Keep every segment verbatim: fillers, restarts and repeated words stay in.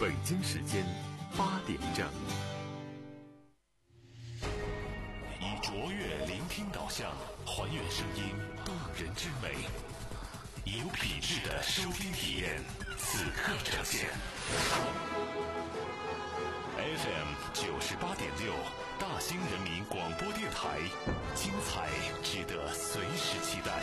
北京时间八点整。 以卓越聆听导向，还原声音动人之美，以有品质的收听体验，此刻呈现。F M 九十八点六，大兴人民广播电台，精彩值得随时期待。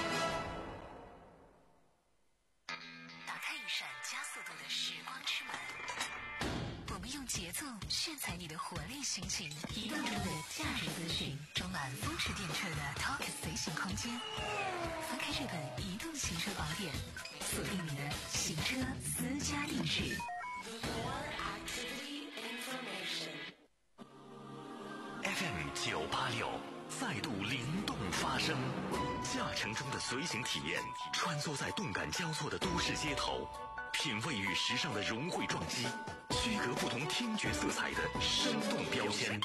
打开一扇加速度的时光之门，我们用节奏炫彩你的活力心情，移动中的驾驶资讯，充满风驰电掣的 Talk 随行空间。翻开这本移动行车宝典，锁定你的行车私家定制。 F M 九八六，再度灵动发声，驾乘中的随行体验，穿梭在动感交错的都市街头，品味与时尚的融汇撞击，区隔不同听觉色彩的生动标签。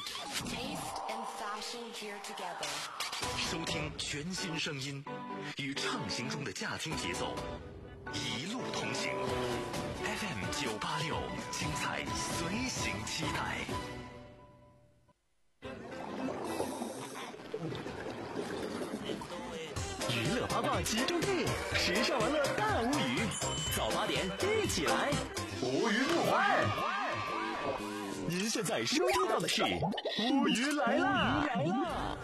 收听全新声音，与畅行中的驾听节奏，一路同行。F M 九八六，精彩随行期待。 娱乐八卦集中地，时尚玩乐大无语，早八点一起来，无鱼不欢。您现在收听到的是无鱼来啦！来啦！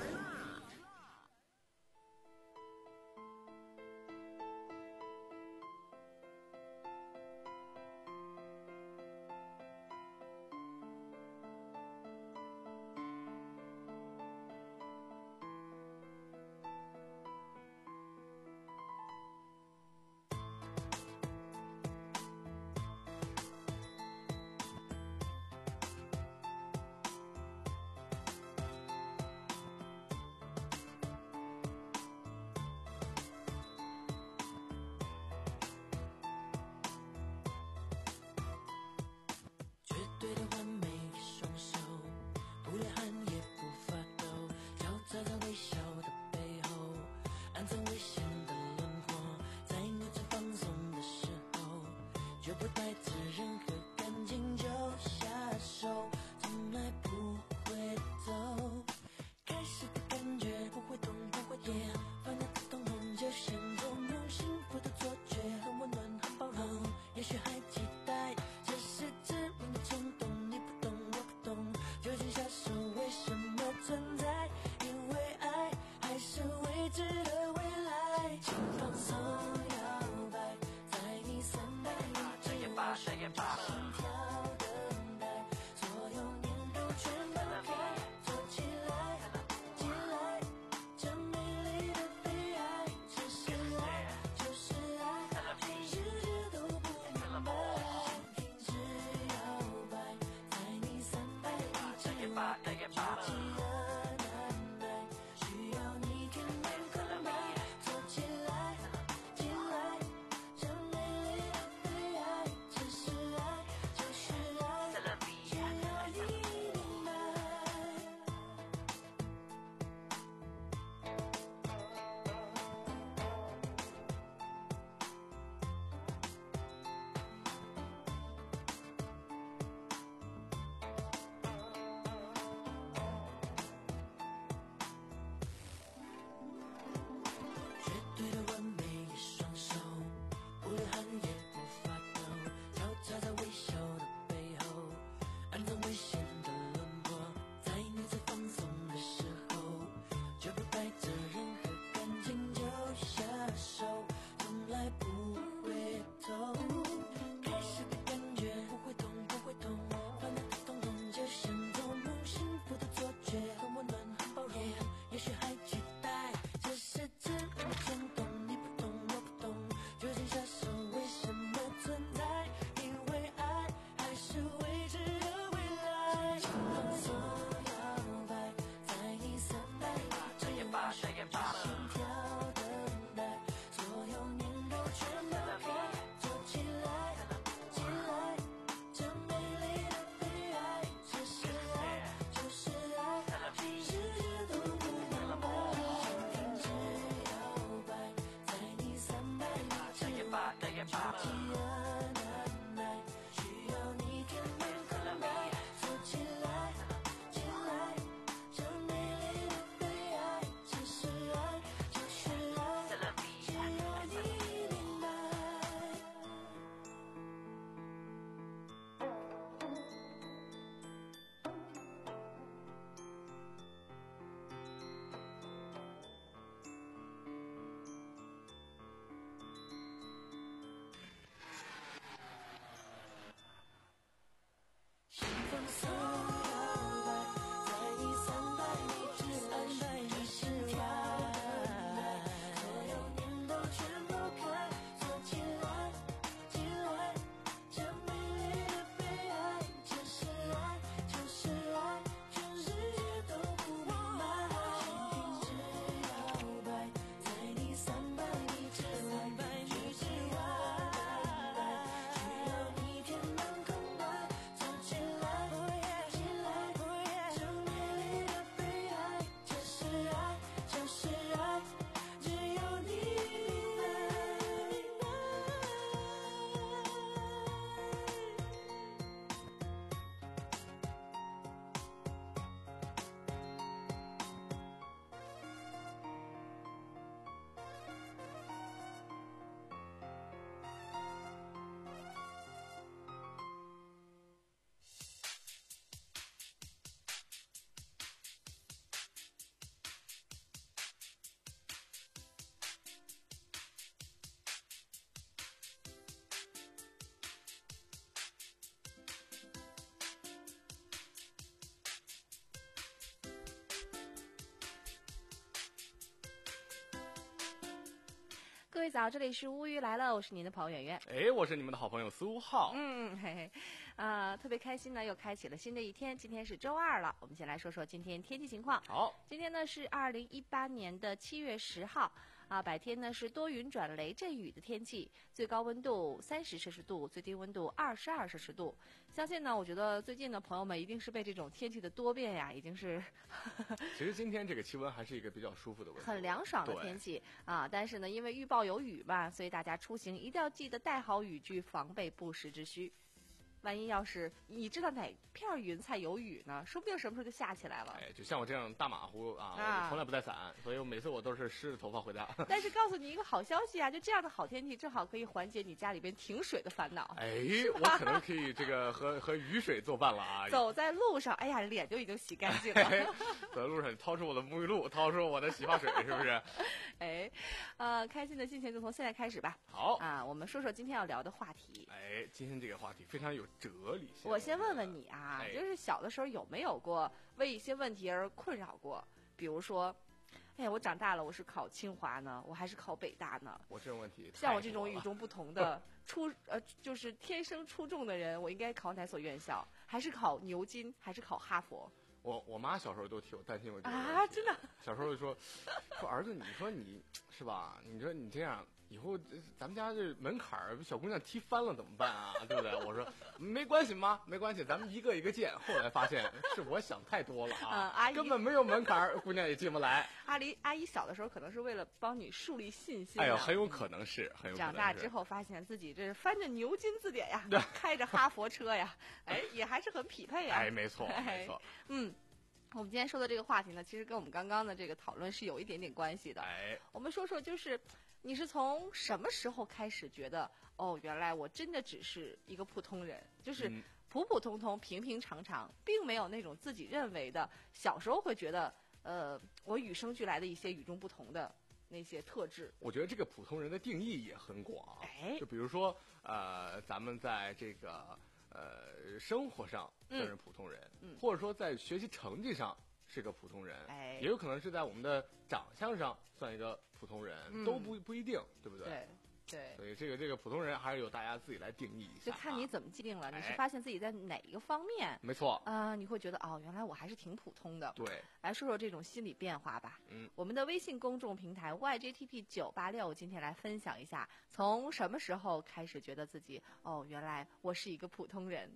把的也把。 各位早，这里是乌鱼来了，我是您的朋友圆圆。 哎，我是你们的好朋友苏浩。 嗯，嘿嘿，呃，特别开心呢，又开启了新的一天。今天是周二了，我们先来说说今天天气情况。 好， 今天呢是二零一八年的七月十号啊，白天呢是多云转雷阵雨的天气，最高温度三十摄氏度，最低温度二十二摄氏度。相信呢，我觉得最近的朋友们一定是被这种天气的多变呀，已经是其实今天这个气温还是一个比较舒服的温度， 很凉爽的天气啊。但是呢，因为预报有雨嘛，所以大家出行一定要记得带好雨具，防备不时之需。万一要是你知道哪片云彩有雨呢，说不定什么时候就下起来了。 哎，就像我这样大马虎啊， 啊我从来不带伞，所以我每次我都是湿着头发回家。 但是告诉你一个好消息啊，就这样的好天气，正好可以缓解你家里边停水的烦恼。 哎，我可能可以这个和和雨水作伴了啊！ 走在路上，哎呀，脸就已经洗干净了。 走在路上，掏出我的沐浴露，掏出我的洗发水，是不是？ 哎，呃，开心的心情就从现在开始吧。 好啊，我们说说今天要聊的话题。 哎，今天这个话题非常有哲理性。 我先问问你啊， 哎、 就是小的时候有没有过为一些问题而困扰过？比如说，哎呀，我长大了，我是考清华呢，我还是考北大呢？ 我这种问题， 像我这种与众不同的出呃，就是天生出众的人，我应该考哪所院校？还是考牛津？还是考哈佛？ 我我妈小时候都替我担心过这个啊，真的。 小时候就说说儿子，你说你是吧？你说你这样以后咱们家这门槛儿小姑娘踢翻了怎么办啊？对不对？我说没关系妈，没关系，咱们一个一个见。后来发现是我想太多了啊， 嗯、阿姨根本没有门槛儿，姑娘也进不来。 阿姨阿姨小的时候可能是为了帮你树立信心、啊。 哎呦，很有可能是，很有可能是。 长大之后发现自己这是翻着牛津字典呀，开着哈佛车呀，哎，也还是很匹配呀。 哎，没错，没错， 嗯。我们今天说的这个话题呢，其实跟我们刚刚的这个讨论是有一点点关系的。 哎， 我们说说，就是你是从什么时候开始觉得，哦，原来我真的只是一个普通人，就是普普通通、平平常常，并没有那种自己认为的小时候会觉得，呃，我与生俱来的一些与众不同的那些特质。 我觉得这个普通人的定义也很广。 哎， 就比如说，呃，咱们在这个。呃，生活上算是普通人，嗯，或者说在学习成绩上是个普通人， 哎， 也有可能是在我们的长相上算一个普通人，嗯、都不不一定，对不对？ 对对。 所以这个这个普通人还是由大家自己来定义一下、 啊，就看你怎么界定了。 哎、 你是发现自己在哪一个方面？ 没错啊、呃，你会觉得哦，原来我还是挺普通的。 对， 来说说这种心理变化吧。 嗯， 我们的微信公众平台 Y J T P 九八六今天来分享一下，从什么时候开始觉得自己哦，原来我是一个普通人。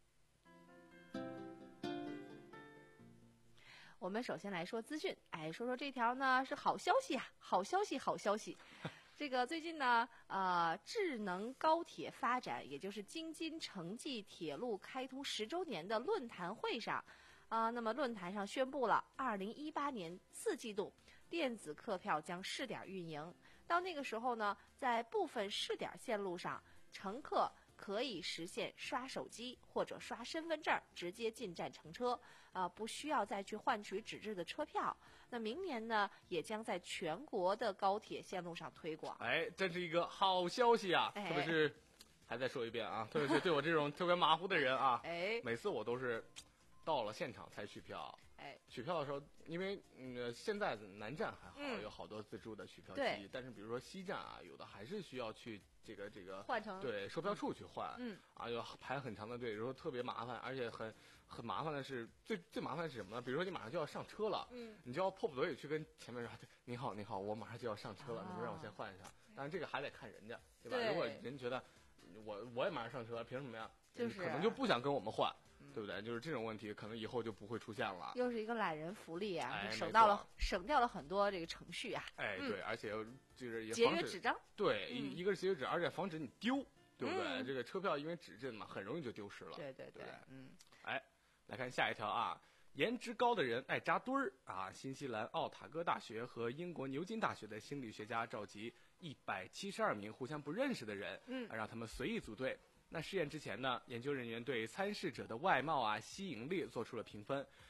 我们首先来说资讯，哎，说说这条呢是好消息啊，好消息，好消息。这个最近呢，呃，智能高铁发展，也就是京津城际铁路开通十周年的论坛会上，啊、呃，那么论坛上宣布了，二零一八年四季度电子客票将试点运营。到那个时候呢，在部分试点线路上，乘客可以实现刷手机或者刷身份证直接进站乘车，啊、呃，不需要再去换取纸质的车票。那明年呢，也将在全国的高铁线路上推广。 哎，真是一个好消息啊！ 哎、 特别是，还再说一遍啊，特别是对我这种特别马虎的人啊， 哎， 每次我都是到了现场才取票。 哎， 取票的时候，因为嗯，现在南站还好， 嗯、 有好多自助的取票机，但是比如说西站啊，有的还是需要去这个这个换成对售票处去换， 嗯， 啊，要排很长的队，有时候特别麻烦，而且很很麻烦的是，最最麻烦的是什么呢？比如说你马上就要上车了， 嗯， 你就要迫不得已去跟前面说，你好，你好，我马上就要上车了， 哦、 你们让我先换一下。当然这个还得看人家，对吧？ 对， 如果人觉得我我也马上上车，凭什么呀？ 就是可能就不想跟我们换。对不对？就是这种问题，可能以后就不会出现了。 又是一个懒人福利啊， 哎、 省到了省掉了很多这个程序啊。 哎，对，嗯、而且就是也节约纸张。 对， 嗯、 一一个是节约纸，而且防止你丢，对不对？ 嗯、 这个车票因为纸质嘛，很容易就丢失了。 对对对， 对对嗯。 哎，来看下一条啊，颜值高的人爱扎堆儿啊！新西兰奥塔哥大学和英国牛津大学的心理学家召集一百七十二名互相不认识的人， 嗯， 让他们随意组队。那试验之前呢，研究人员对参试者的外貌啊、吸引力做出了评分。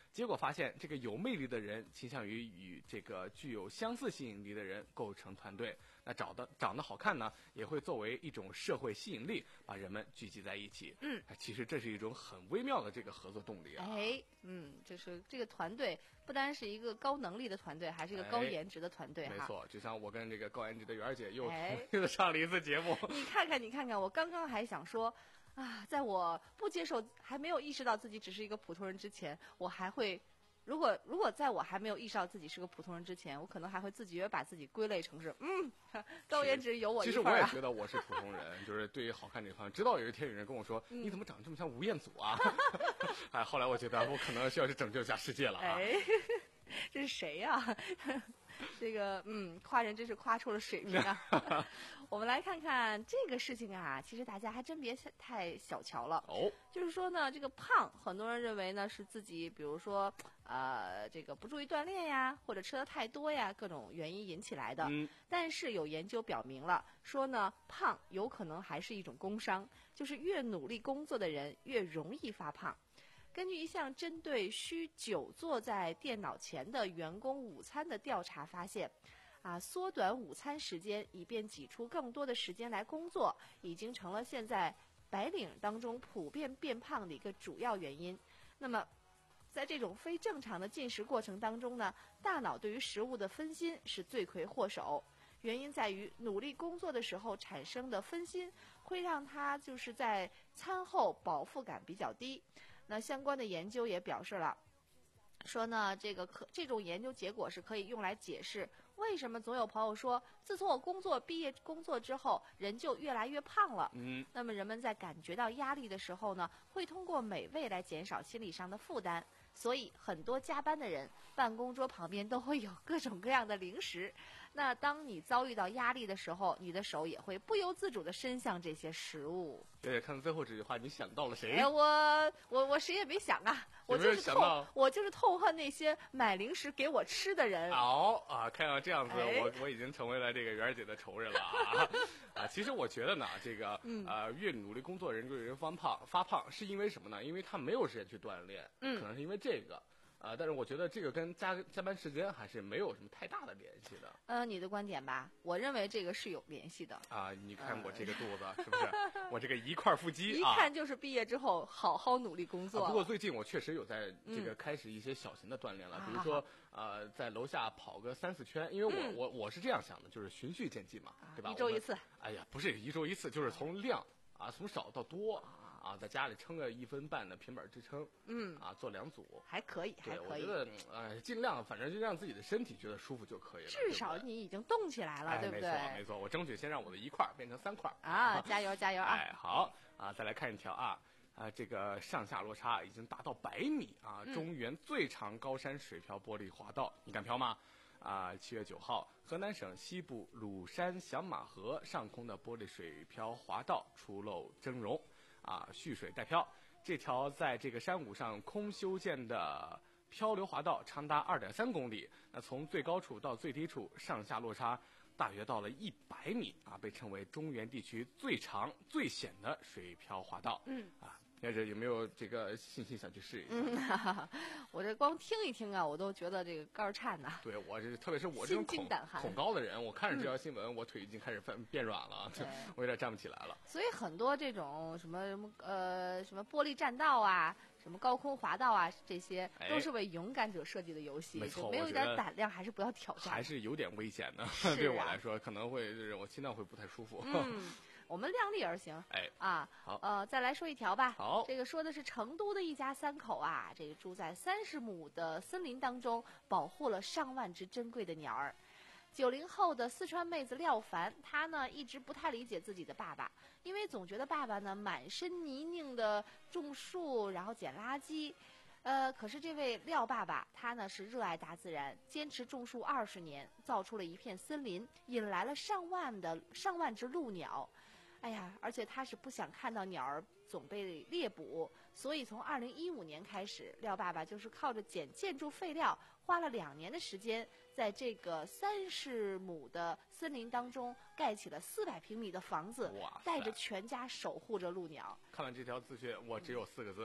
结果发现，这个有魅力的人倾向于与这个具有相似吸引力的人构成团队。那找的长得好看呢，也会作为一种社会吸引力，把人们聚集在一起。 嗯， 其实这是一种很微妙的这个合作动力啊。 哎，嗯，就是这个团队不单是一个高能力的团队，还是一个高颜值的团队哈。 没错，就像我跟这个高颜值的媛儿姐又哎又上了一次节目。 你看看，你看看，我刚刚还想说。啊，在我不接受、还没有意识到自己只是一个普通人之前，我还会，如果如果在我还没有意识到自己是个普通人之前，我可能还会自己把自己归类成是，嗯，高颜值有我一份啊。 其实我也觉得我是普通人，就是对于好看这方面，直到有一天有人跟我说，嗯、你怎么长得这么像吴彦祖啊？哎，后来我觉得我可能需要去拯救一下世界了啊。 哎，这是谁呀、啊？这个嗯，夸人真是夸出了水平啊！我们来看看这个事情啊，其实大家还真别太小瞧了。 哦， 就是说呢，这个胖，很多人认为呢是自己，比如说呃，这个不注意锻炼呀，或者吃的太多呀，各种原因引起来的。 嗯。 但是有研究表明了，说呢，胖有可能还是一种工伤，就是越努力工作的人越容易发胖。根据一项针对需久坐在电脑前的员工午餐的调查发现，啊，缩短午餐时间以便挤出更多的时间来工作，已经成了现在白领当中普遍变胖的一个主要原因。那么，在这种非正常的进食过程当中呢，大脑对于食物的分心是罪魁祸首。原因在于努力工作的时候产生的分心，会让他就是在餐后饱腹感比较低。那相关的研究也表示了，说呢，这个可这种研究结果是可以用来解释为什么总有朋友说，自从我工作毕业工作之后，人就越来越胖了。 嗯， 那么人们在感觉到压力的时候呢，会通过美味来减少心理上的负担。所以很多加班的人，办公桌旁边都会有各种各样的零食。那当你遭遇到压力的时候，你的手也会不由自主地伸向这些食物。 对，看到最后这句话，你想到了谁？ 哎，我我我谁也没想啊，我就是痛，我就是痛恨那些买零食给我吃的人。 好啊，看到这样子， 哎、 我我已经成为了这个媛儿姐的仇人了啊！啊，其实我觉得呢，这个、嗯、呃，越努力工作人越人发胖，发胖是因为什么呢？因为他没有时间去锻炼， 嗯， 可能是因为这个。啊、呃，但是我觉得这个跟加加班时间还是没有什么太大的联系的。 呃，你的观点吧，我认为这个是有联系的。 啊，你看我这个肚子、呃、是不是？我这个一块腹肌， 一看就是毕业之后好好努力工作、 啊。不过最近我确实有在这个开始一些小型的锻炼了，嗯、比如说呃，在楼下跑个三四圈，因为我、嗯、我我是这样想的，就是循序渐进嘛，对吧？ 一周一次。 哎呀，不是一周一次，就是从量啊，从少到多。啊，在家里撑个一分半的平板支撑， 嗯， 啊，做两组还可以，还可以。 我觉得，呃，尽量反正就让自己的身体觉得舒服就可以了。 至少你已经动起来了， 哎、 对不对？ 没错，没错，我争取先让我的一块变成三块。 啊，加油，加油啊！ 哎，好啊，再来看一条啊，啊，这个上下落差已经达到百米啊， 嗯、 中原最长高山水漂玻璃滑道，你敢漂吗？啊，七月九号，河南省西部鲁山响马河上空的玻璃水漂滑道出露峥嵘。啊，蓄水带漂，这条在这个山谷上空修建的漂流滑道长达二点三公里，那从最高处到最低处上下落差大约到了一百米啊，被称为中原地区最长最险的水漂滑道。 嗯啊。要是有没有这个信心想去试一下？ 嗯，哈哈我这光听一听啊，我都觉得这个肝颤呐。 对，我这特别是我这种恐恐高的人，我看着这条新闻，嗯、我腿已经开始变软了，我有点站不起来了。 所以很多这种什么什么呃什么玻璃栈道啊，什么高空滑道啊，这些都是为勇敢者设计的游戏， 没错， 就没有一点胆量还是不要挑战， 还是有点危险的。 啊、 对我来说，可能会我心脏会不太舒服。 嗯。我们量力而行， 哎啊， 好， 呃，再来说一条吧。 好， 这个说的是成都的一家三口啊，这个住在三十亩的森林当中，保护了上万只珍贵的鸟儿。九零后的四川妹子廖凡，她呢一直不太理解自己的爸爸，因为总觉得爸爸呢满身泥泞的种树，然后捡垃圾。呃，可是这位廖爸爸，他呢是热爱大自然，坚持种树二十年，造出了一片森林，引来了上万的上万只鹭鸟。哎呀，而且他是不想看到鸟儿总被猎捕，所以从二零一五年开始，廖爸爸就是靠着捡建筑废料，花了两年的时间，在这个三十亩的森林当中盖起了四百平米的房子，带着全家守护着鹭鸟。 看完这条资讯，我只有四个字。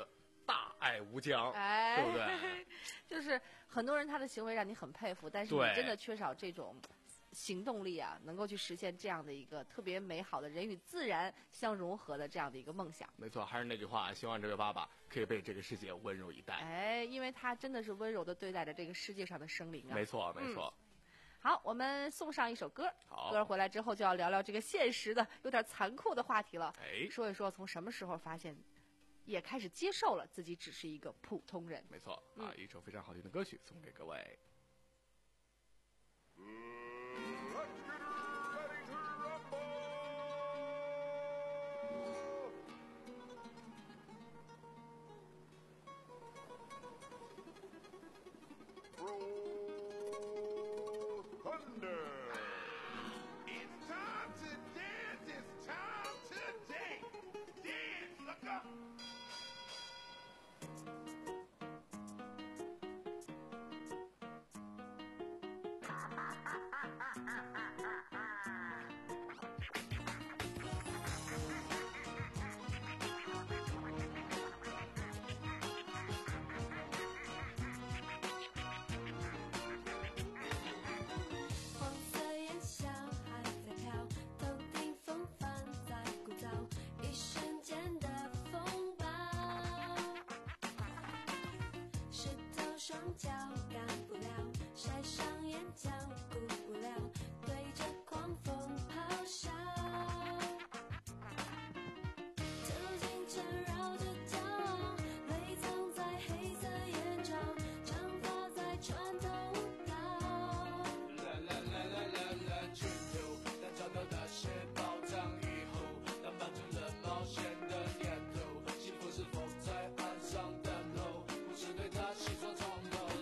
大爱无疆， 哎， 对不对？ 就是很多人他的行为让你很佩服，但是你对真的缺少这种行动力啊，能够去实现这样的一个特别美好的人与自然相融合的这样的一个梦想。 没错，还是那句话，希望这位爸爸可以被这个世界温柔以待。 哎，因为他真的是温柔的对待着这个世界上的生灵啊。 没错，没错。 好，我们送上一首歌。 好， 歌回来之后就要聊聊这个现实的、有点残酷的话题了。 哎， 说一说从什么时候发现，也开始接受了自己只是一个普通人。 没错， 嗯、 啊，一首非常好听的歌曲送给各位。 双脚干不了，晒伤眼角顾不了，对着狂风咆哮。究竟缠绕着骄傲，泪藏在黑色眼罩，长发在穿透到。啦啦啦啦啦啦，拳头，当找到那些宝藏以后，当满足了冒险的念头，幸福是否在岸上等候？不是对他起错从。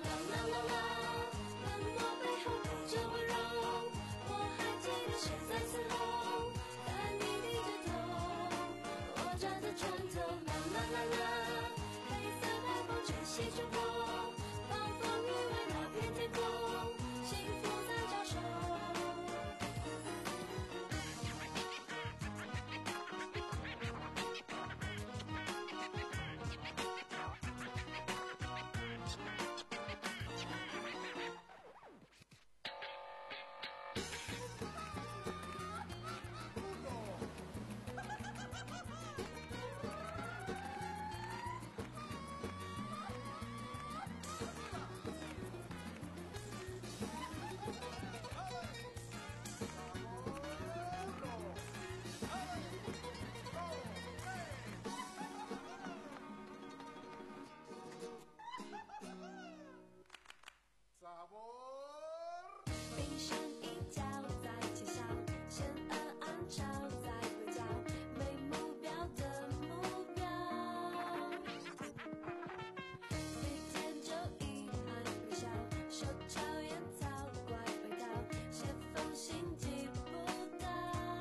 西中国，暴风雨为那片天空，幸福在招手。冰山一角在窃笑，险恶暗潮在围剿，没目标的目标。每天就遗憾微笑，手抄烟草怪味道，写封信寄不到。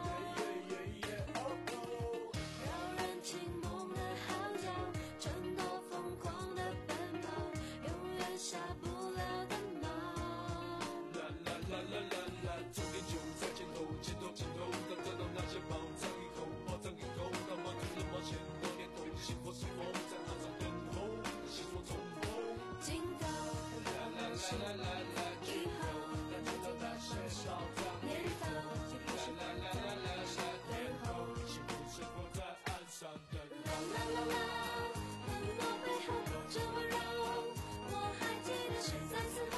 扰人清梦的号角，挣脱疯狂的奔跑，永远下不了的锚。啦啦啦啦，终点就在前头，前头前头，当得到那些宝藏以后，宝藏以后，当满足了冒险的念头，幸福是否在岸上等候？细说从头，尽头，啦啦啦啦啦，以后，当找到那些宝藏念头，啦啦啦啦啦啦，等候，幸福是否在岸上等候？啦啦啦啦，冷漠背后有着温柔，我还记得谁在嘶吼。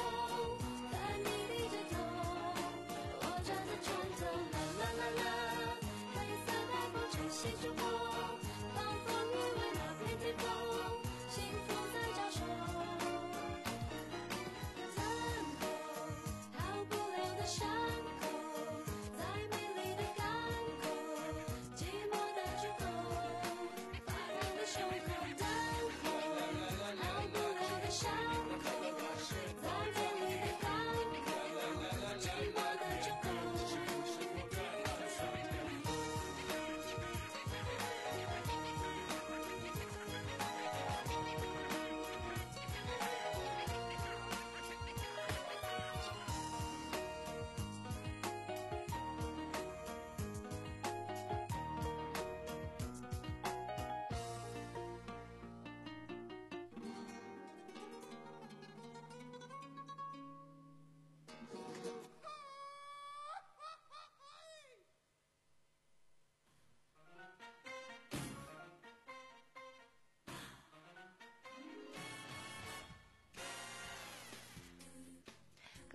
西中国，暴风雨为那片天空，幸福在招手。残酷，逃不了的伤口，在美丽的港口，寂寞的出口，发烫的胸口等候。逃不了的伤口，在美丽的港口，寂寞的出口。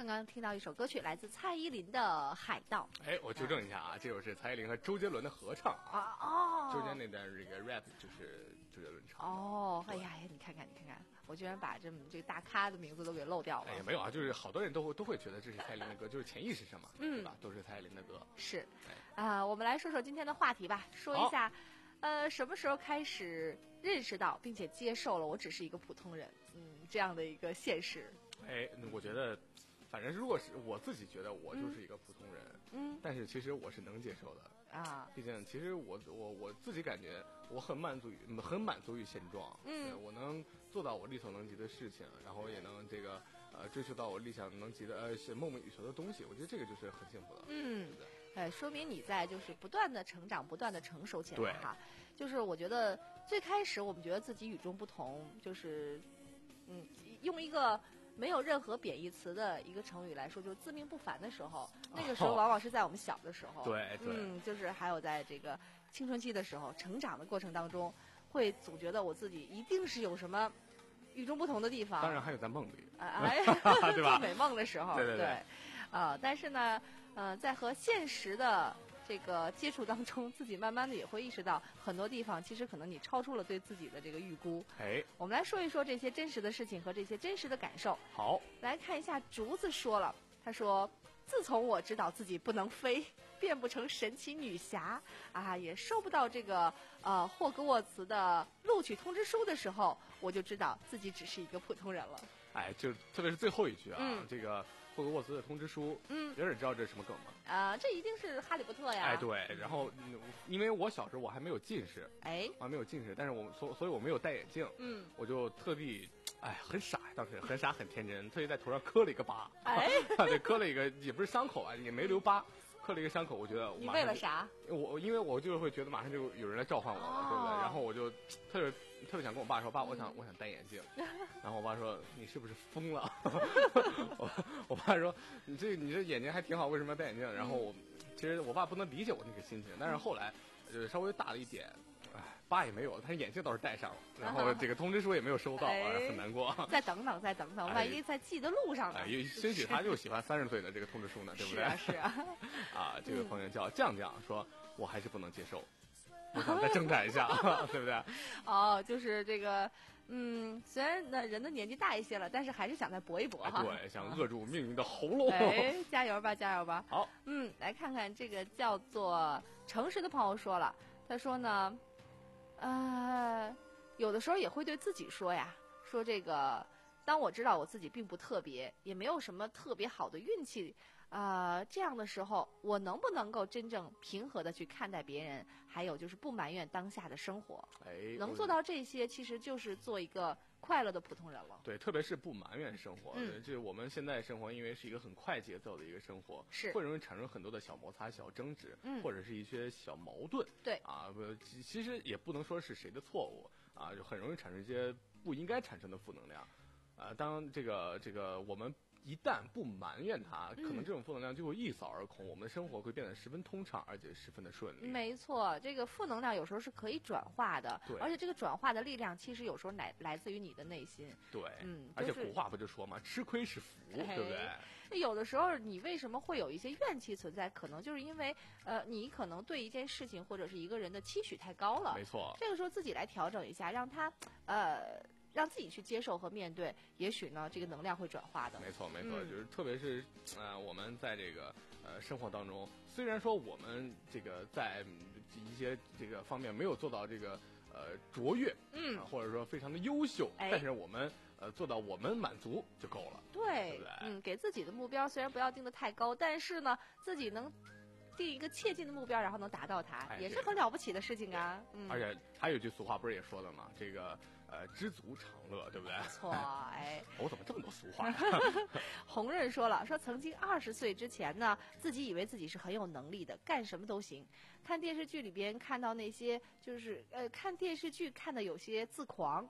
刚听到一首歌曲，来自蔡依林的《海盗》。 哎，我纠正一下啊，这首是蔡依林和周杰伦的合唱啊哦， 周杰伦那段这个 rap 就是周杰伦唱的。 哦，哎呀，你看看，你看看，我居然把这么这个大咖的名字都给漏掉了。 哎呀，没有啊，就是好多人都会都会觉得这是蔡依林的歌，就是潜意识上嘛， 嗯对吧？都是蔡依林的歌。 是， 哎啊、我们来说说今天的话题吧，说一下，呃，什么时候开始认识到并且接受了我只是一个普通人，嗯，这样的一个现实。 哎，我觉得，反正如果是我自己觉得我就是一个普通人， 嗯但是其实我是能接受的。 啊， 毕竟，其实我我我自己感觉我很满足于很满足于现状， 嗯呃我能做到我力所能及的事情，然后也能这个呃追求到我理想能及的呃是梦寐以求的东西，我觉得这个就是很幸福的。 嗯对不对？ 呃，说明你在就是不断的成长，不断的成熟起对来哈。就是我觉得最开始我们觉得自己与众不同，就是嗯，用一个没有任何贬义词的一个成语来说，就是自命不凡的时候，那个时候哦往往是在我们小的时候， 对对嗯，就是还有在这个青春期的时候，成长的过程当中，会总觉得我自己一定是有什么与众不同的地方。 当然还有在梦里， 哎， 对吧做美梦的时候， 对对对呃，但是呢，呃，在和现实的这个接触当中，自己慢慢的也会意识到很多地方，其实可能你超出了对自己的这个预估。 哎， 我们来说一说这些真实的事情和这些真实的感受。 好， 来看一下竹子说了，他说：“自从我知道自己不能飞，变不成神奇女侠啊，也收不到这个呃霍格沃茨的录取通知书的时候，我就知道自己只是一个普通人了。 哎，就特别是最后一句啊， 嗯这个霍格沃茨的通知书， 嗯有人知道这是什么梗吗？ 啊、这一定是哈利波特呀。 哎，对，然后嗯因为我小时候我还没有近视， 哎， 我还没有近视，但是我所所以我没有戴眼镜， 嗯， 我就特地，哎，很傻，当时很傻很天真，特意在头上刻了一个疤， 哎， 对，刻了一个也不是伤口啊，也没留疤，刻了一个伤口，我觉得我你马上就？ 为了啥？ 我因为我就会觉得马上就有人来召唤我了， 哦对不对？然后我就特别特别想跟我爸说，爸，我想我想戴眼镜。然后我爸说你是不是疯了？我我爸说你这你这眼睛还挺好，为什么要戴眼镜？然后我其实我爸不能理解我那个心情，但是后来就是稍微大了一点。哎，疤也没有，但是眼镜倒是戴上了，然后这个通知书也没有收到， 哎哎、很难过。 再等等，再等等， 哎万一在记的路上呢？ 哎，也兴许他就喜欢三十岁的这个通知书呢，对不对？ 是啊，是啊。 啊，这位朋友叫酱酱说，我还是不能接受，我想再挣扎一下，对不对？ 哦，就是这个，嗯，虽然呢人的年纪大一些了，但是还是想再搏一搏哎， 哈。 对，想扼住命运的喉咙。 哎，加油吧，加油吧！ 好， 嗯，来看看这个叫做诚实的朋友说了，他说呢，呃，有的时候也会对自己说呀，说这个，当我知道我自己并不特别，也没有什么特别好的运气，呃，这样的时候，我能不能够真正平和的去看待别人，还有就是不埋怨当下的生活， 哎，我能做到这些，其实就是做一个快乐的普通人了。 对，特别是不埋怨生活。 嗯这我们现在生活，因为是一个很快节奏的一个生活， 是会容易产生很多的小摩擦、小争执， 嗯或者是一些小矛盾。 对啊，不，其其实也不能说是谁的错误啊，就很容易产生一些不应该产生的负能量。啊，当这个这个我们一旦不埋怨它，可能这种负能量就会一扫而空，我们的生活会变得十分通畅，而且十分的顺利。 没错，这个负能量有时候是可以转化的， 对而且这个转化的力量其实有时候来来自于你的内心。 对， 嗯而且就是古话不就说嘛，吃亏是福， 哎对不对？ 那有的时候你为什么会有一些怨气存在？可能就是因为呃，你可能对一件事情或者是一个人的期许太高了。 没错。 这个时候自己来调整一下，让他呃让自己去接受和面对，也许呢这个能量会转化的。 没错，没错， 嗯就是特别是呃，我们在这个呃生活当中，虽然说我们这个在嗯一些这个方面没有做到这个呃卓越， 嗯啊或者说非常的优秀， 哎但是我们呃做到我们满足就够了。对对不对， 嗯，给自己的目标虽然不要定得太高，但是呢，自己能定一个切近的目标，然后能达到它， 哎也是对很了不起的事情啊。嗯， 而且还有句俗话不是也说了吗？这个呃知足常乐，对不对？ 错，哎， 我怎么这么多俗话呀？ 红润说了，说曾经二十岁之前呢，自己以为自己是很有能力的，干什么都行。看电视剧里边看到那些，就是呃，看电视剧看的有些自狂，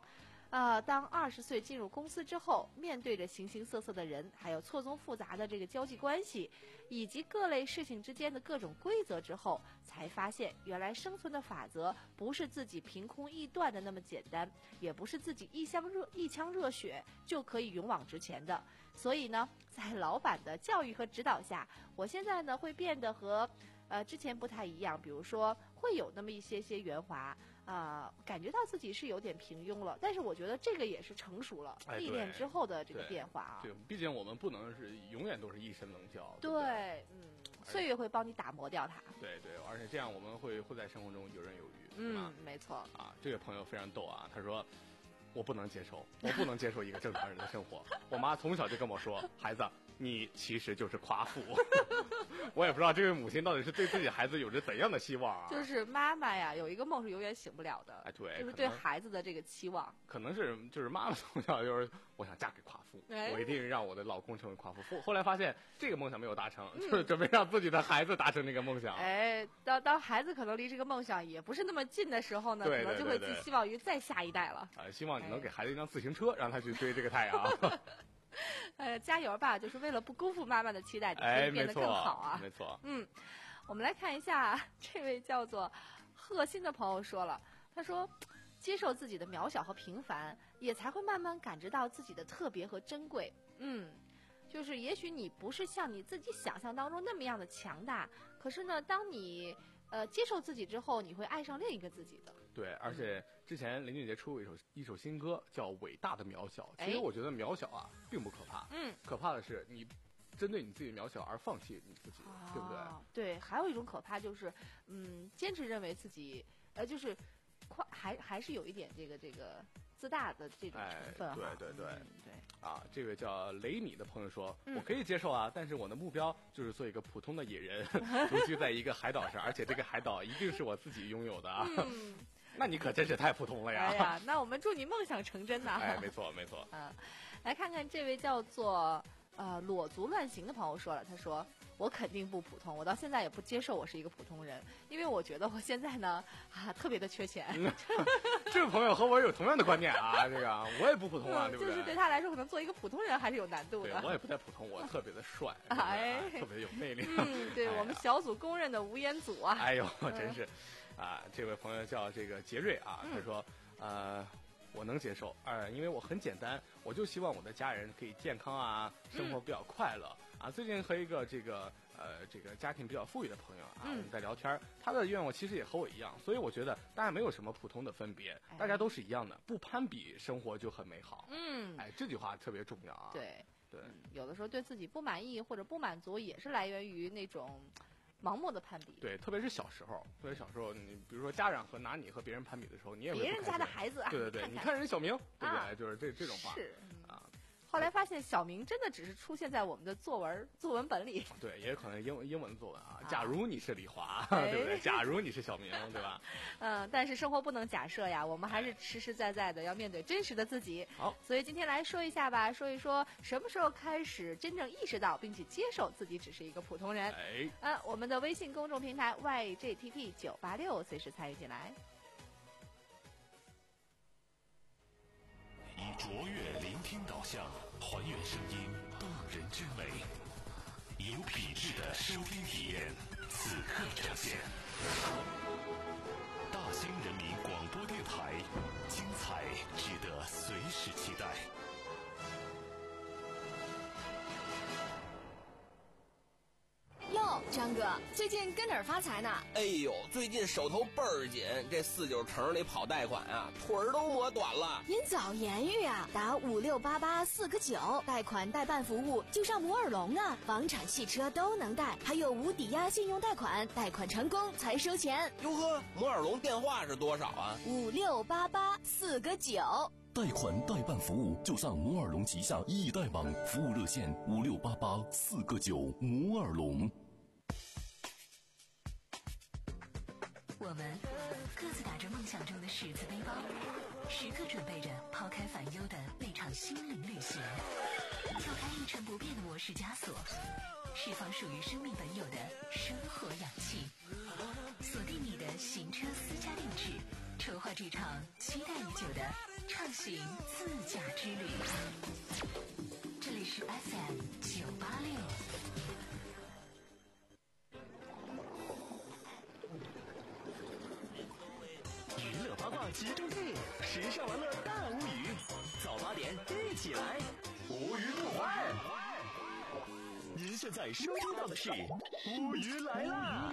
呃，当二十岁进入公司之后，面对着形形色色的人，还有错综复杂的这个交际关系，以及各类事情之间的各种规则之后，才发现原来生存的法则不是自己凭空臆断的那么简单，也不是自己一腔热一腔热血就可以勇往直前的。所以呢，在老板的教育和指导下，我现在呢会变得和呃之前不太一样，比如说会有那么一些些圆滑。啊、呃，感觉到自己是有点平庸了，但是我觉得这个也是成熟了， 哎、 历练之后的这个对变化啊。 对，毕竟我们不能是永远都是一身棱角。 对， 对对嗯，岁月会帮你打磨掉它。 对对，而且这样我们会会在生活中游刃有余， 嗯，没错。 啊，这位朋友非常逗啊，他说。我不能接受，我不能接受一个正常人的生活。我妈从小就跟我说，孩子，你其实就是夸父。我也不知道这位母亲到底是对自己孩子有着怎样的希望啊。 就是妈妈呀，有一个梦是永远醒不了的。 哎，对， 就是对孩子的这个期望。 可能是就是妈妈从小就是我想嫁给夸父， 哎、 我一定让我的老公成为夸父。后后来发现这个梦想没有达成，嗯、就是准备让自己的孩子达成这个梦想。 哎，当当孩子可能离这个梦想也不是那么近的时候呢， 对对对对可能就会寄希望于再下一代了。 啊、呃，希望你能给孩子一辆自行车，让他去追这个太阳。 呃，加油吧！就是为了不辜负妈妈的期待，你可以变得更好啊！ 哎、没错， 嗯，我们来看一下这位叫做贺鑫的朋友说了，他说，接受自己的渺小和平凡，也才会慢慢感知到自己的特别和珍贵。嗯，就是也许你不是像你自己想象当中那么样的强大，可是呢，当你呃接受自己之后，你会爱上另一个自己的。 对，而且之前林俊杰出过一首一首新歌，叫《伟大的渺小》。其实我觉得渺小啊，并不可怕。 嗯， 可怕的是你针对你自己渺小而放弃你自己， 啊、 对不对？ 对，还有一种可怕就是，嗯，坚持认为自己，呃，就是夸还还是有一点这个这个自大的这种成分、 哎、对对对、 嗯、对。 啊，这位叫雷米的朋友说， 嗯、 我可以接受啊，但是我的目标就是做一个普通的野人，独居在一个海岛上，而且这个海岛一定是我自己拥有的啊。 嗯那你可真是太普通了呀！ 哎呀，那我们祝你梦想成真呐！ 哎，没错没错。 嗯，来看看这位叫做呃裸足乱行的朋友说了，他说我肯定不普通，我到现在也不接受我是一个普通人，因为我觉得我现在呢啊特别的缺钱。 嗯、这位朋友和我有同样的观点啊，这个我也不普通啊， 嗯、 对不对？ 就是对他来说，可能做一个普通人还是有难度的。 对，我也不太普通，我特别的帅， 哎， 特别有魅力。 嗯，对、 哎、 我们小组公认的无烟组啊。 哎呦，真是。啊，这位朋友叫这个杰瑞啊，他说，呃，我能接受，呃，因为我很简单，我就希望我的家人可以健康啊，生活比较快乐、嗯、啊。最近和一个这个呃这个家庭比较富裕的朋友啊， 嗯、 我们在聊天，他的愿望其实也和我一样，所以我觉得大家没有什么普通的分别， 哎、 大家都是一样的，不攀比，生活就很美好。 嗯， 哎，这句话特别重要啊。 对对、 嗯，有的时候对自己不满意或者不满足，也是来源于那种盲目的攀比。 对，特别是小时候，特别小时候，你比如说家长和拿你和别人攀比的时候，你也会别人家的孩子啊， 对对对， 看看你看人小明，对不对？ 啊、 就是这这种话是啊。 后来发现小明真的只是出现在我们的作文作文本里。 对，也有可能英文英文作文啊。假如你是李华， 哎、 对不对？假如你是小明，对吧？ 嗯，但是生活不能假设呀，我们还是实实在在的要面对真实的自己。 好， 所以今天来说一下吧，说一说什么时候开始真正意识到并且接受自己只是一个普通人。 哎， 呃，我们的微信公众平台 Y J T T 九八六随时参与进来。 以卓越聆听导向，还原声音动人之美，有品质的收听体验，此刻呈现。大兴人民广播电台，精彩值得随时期待。 哟，张哥，最近跟哪儿发财呢？ 哎呦，最近手头倍儿紧，这四九城里跑贷款啊，腿儿都磨短了。 您早言语啊，打五六八八四个九，贷款代办服务就上摩尔龙啊，房产、汽车都能贷，还有无抵押信用贷款，贷款成功才收钱。 哟呵，摩尔龙电话是多少啊？ 五六八八四个九。 贷款代办服务就上摩尔龙旗下易贷网，服务热线五六八八四个九。摩尔龙。 我们各自打着梦想中的十字背包，时刻准备着抛开烦忧的那场心灵旅行，跳开一成不变的模式枷锁，释放属于生命本有的生活氧气，锁定你的行车私家定制，筹划这场期待已久的畅行自驾之旅。这里是 F M 九八六。 娱乐八卦集中地，时尚玩乐大无语。早八点一起来，无语不坏。您现在收听到的是无语来啦！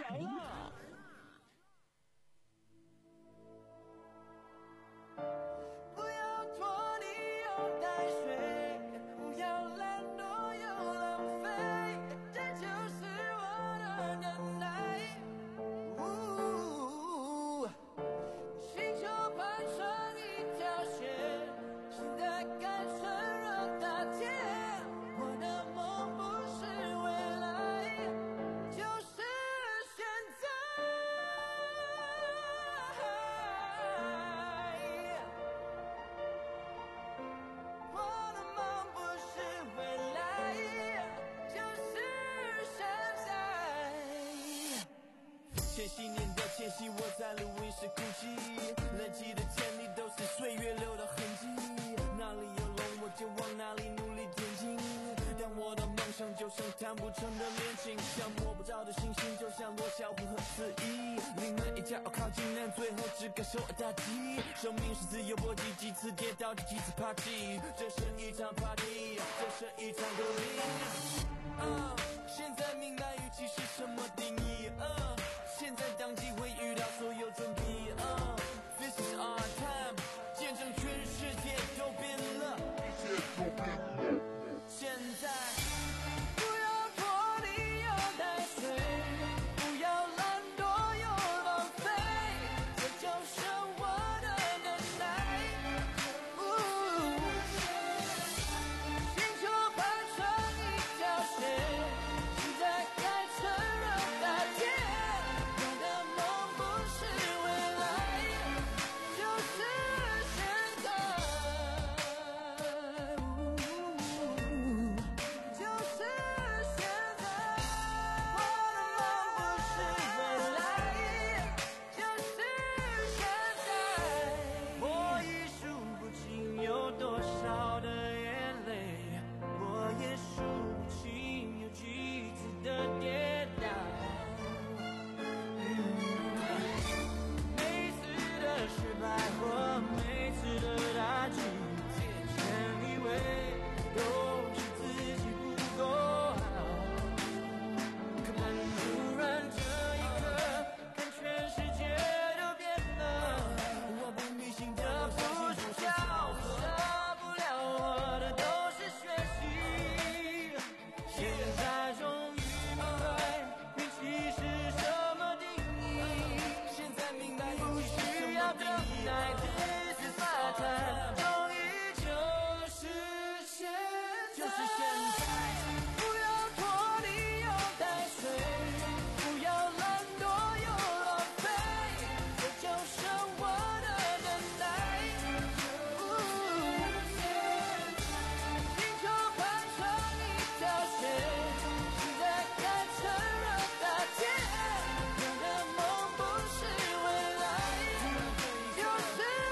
不要拖泥又带水，不要懒惰又浪费，这就是我的能耐。呜，星球盘上一条线，现在该承认大天，我的梦不是未来，就是现在。我的梦不是未来，就是现在。千禧年的前夕，我在录音室哭泣，人际的天地都是岁月留的痕迹，哪里有龙我就往哪里努力前进，但我的梦想就像谈不成的恋情，像摸不着的星星，就像罗小虎和四一，临门一脚靠近，但最后只感受打击。生命是自由搏击，几次跌倒就几次爬起，这是一场 party， 这是一场革命。啊，现在明白预期是什么定义。啊，现在当机会遇到所有准备。啊 ，This is our time， 见证全世界都变了。现在。不要拖泥又带水，不要懒惰又浪费，这就是我的能耐。呜，星球盘上一条线，现在该承认大天，我的梦不是未来，就是现在。呜，就是现在，我的梦不是未来，就是现在。我已数不清有多少的眼泪，我也数不清有几次的跌倒。每次的失败或每次的打击，前以为都是自己不够好，可能突然这一刻，看全世界都变了，我不迷信的不是教，少不了我的都是学习。现在终于明白运气是什么定义，现在明白不需要等待，This is my time，终于就是现在，就是现在。不要拖泥又带水，不要懒惰又浪费，这就是我的能耐。呜，星球盘上一条线，现在该承认大天，我的梦不是未来，就是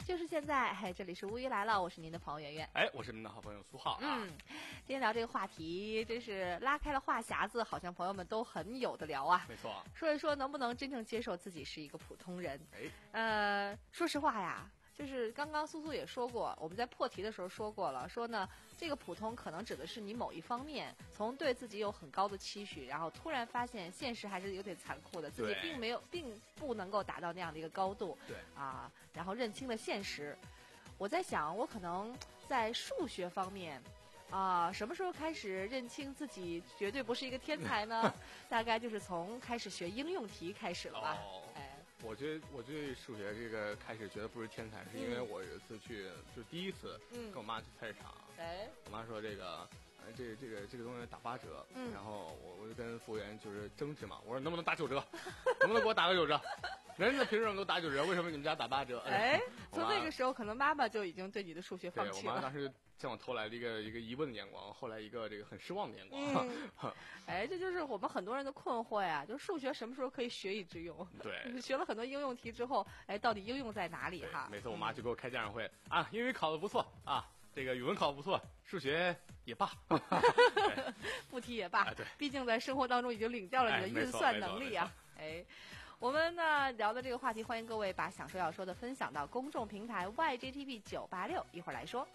就是现在，嘿，这里是乌鱼来了，我是您的朋友圆圆。 哎，我是您的好朋友苏浩啊。 嗯，今天聊这个话题，真是拉开了话匣子，好像朋友们都很有的聊啊。 没错。 说一说能不能真正接受自己是一个普通人？ 哎， 呃，说实话呀。就是刚刚苏苏也说过，我们在破题的时候说过了，说呢，这个普通可能指的是你某一方面，从对自己有很高的期许，然后突然发现现实还是有点残酷的，自己并没有，并不能够达到那样的一个高度， 对啊，然后认清了现实。我在想，我可能在数学方面，啊，什么时候开始认清自己绝对不是一个天才呢？大概就是从开始学应用题开始了吧， 哦、 哎。 我觉得我对数学这个开始觉得不是天才，是因为我有一次去，就是第一次跟我妈去菜市场， 哎， 我妈说这个，呃，这个这个这个东西打八折， 嗯， 然后我我就跟服务员就是争执嘛，我说能不能打九折，能不能给我打个九折？人家凭什么给我打九折？为什么你们家打八折？ 哎，从那个时候可能妈妈就已经对你的数学放弃了。 对，我妈当时向我投来了一个一个疑问的眼光，后来一个这个很失望的眼光。 嗯、哎，这就是我们很多人的困惑呀，就是数学什么时候可以学以致用？ 对， 学了很多应用题之后，哎，到底应用在哪里哈？ 每次我妈就给我开家长会、嗯、啊，英语考得不错啊，这个语文考得不错，数学也罢， 不提也罢、 哎，对， 毕竟在生活当中已经领教了你的运算能力啊，哎。我们呢聊的这个话题，欢迎各位把想说要说的分享到公众平台 Y J T V 九八六，一会儿来说。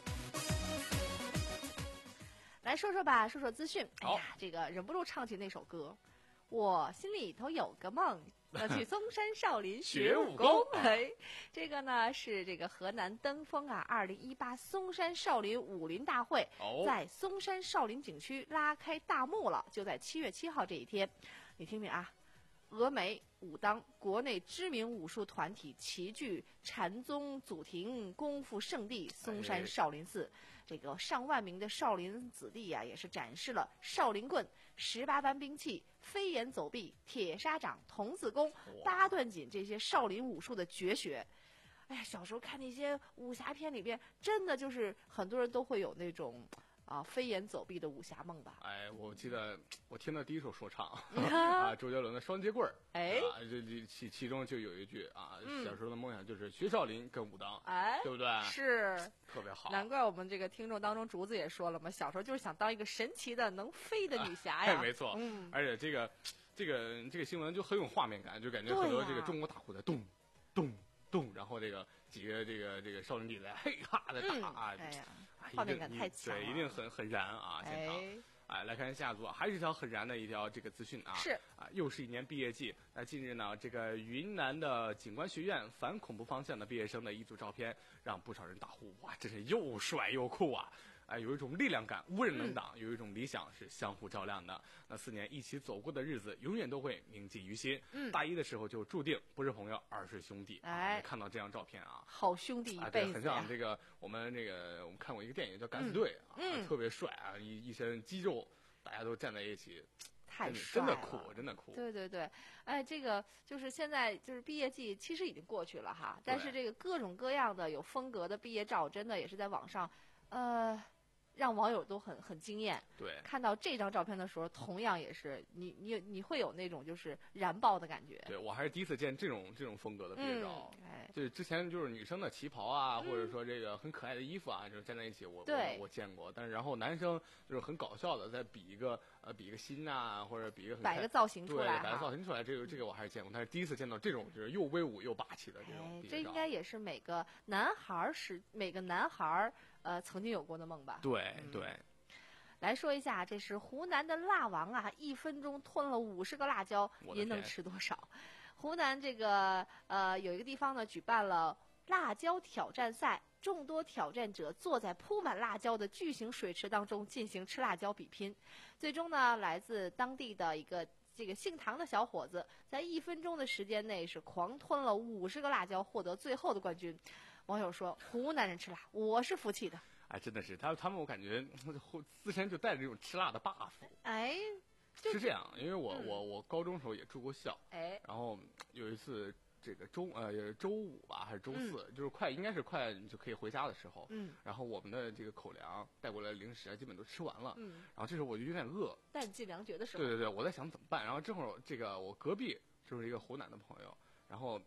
来说说吧，说说资讯。哎呀，这个忍不住唱起那首歌，我心里头有个梦，要去嵩山少林学武功。哎，这个呢是这个河南登封啊，二零一八嵩山少林武林大会、 哦、 在嵩山少林景区拉开大幕了，就在七月七号这一天。你听听啊。峨眉、武当国内知名武术团体齐聚禅宗祖庭功夫圣地嵩山少林寺，这个上万名的少林子弟啊，也是展示了少林棍、十八般兵器、飞檐走壁、铁砂掌、童子功、八段锦这些少林武术的绝学。哎呀，小时候看那些武侠片里边，真的就是很多人都会有那种。啊，飞檐走壁的武侠梦吧。 哎，我记得我听的第一首说唱啊，周杰伦的《双截棍》。 哎， 啊，这这其其中就有一句啊，嗯、小时候的梦想就是学少林跟武当， 哎， 对不对？ 是， 特别好。 难怪我们这个听众当中，竹子也说了嘛，小时候就是想当一个神奇的能飞的女侠呀。 哎，没错。嗯，而且这个这个这个新闻就很有画面感，就感觉很多这个中国大虎在动动动，然后这个几个这个这个少林弟子嘿哈的打啊。 嗯、哎呀。画面感太强了， 对，一定很很燃啊！现场，哎，哎，来看下组，还是一条很燃的一条这个资讯啊， 是啊，又是一年毕业季。那近日呢，这个云南的警官学院反恐怖方向的毕业生的一组照片，让不少人大呼：哇，真是又帅又酷啊！哎，有一种力量感，无人能挡；嗯、有一种理想是相互照亮的。那四年一起走过的日子，永远都会铭记于心。 嗯， 大一的时候就注定不是朋友，而是兄弟。 哎， 啊、看到这张照片啊， 好兄弟一辈子、啊啊、很像这个我们这个我们看过一个电影叫《敢死队》啊， 嗯、 特别帅啊，一一身肌肉，大家都站在一起。 太帅了， 真的酷，真的酷。 对对对，哎，这个就是现在就是毕业季，其实已经过去了哈，但是这个各种各样的有风格的毕业照，真的也是在网上，呃。让网友都很很惊艳。 对， 看到这张照片的时候，同样也是你你你会有那种就是燃爆的感觉。 对，我还是第一次见这种这种风格的毕业照。 嗯、哎， 就是之前就是女生的旗袍啊， 嗯、 或者说这个很可爱的衣服啊，就是站在一起，我对我我见过。但是然后男生就是很搞笑的，在比一个呃比一个心啊，或者比一个很摆个造型出来， 对，摆个造型出来，这个这个我还是见过，但是第一次见到这种就是又威武又霸气的这种毕业照。 哎，这应该也是每个男孩是每个男孩呃曾经有过的梦吧？ 对对。 嗯来说一下，这是湖南的辣王啊，一分钟吞了五十个辣椒，您能吃多少？湖南这个呃有一个地方呢，举办了辣椒挑战赛，众多挑战者坐在铺满辣椒的巨型水池当中进行吃辣椒比拼，最终呢，来自当地的一个这个姓唐的小伙子，在一分钟的时间内是狂吞了五十个辣椒，获得最后的冠军。网友说：“湖南人吃辣，我是服气的。” 哎，真的是他他们，我感觉自身就带着这种吃辣的 buff。 哎， 是这样，因为我、嗯、我我高中时候也住过校， 哎， 然后有一次这个周呃周五吧还是周四，嗯、就是快应该是快你就可以回家的时候， 嗯， 然后我们的这个口粮带过来的零食啊，基本都吃完了， 嗯， 然后这时候我就有点饿， 弹尽粮绝的时候， 对对对，我在想怎么办，然后正好这个我隔壁就是一个湖南的朋友，然后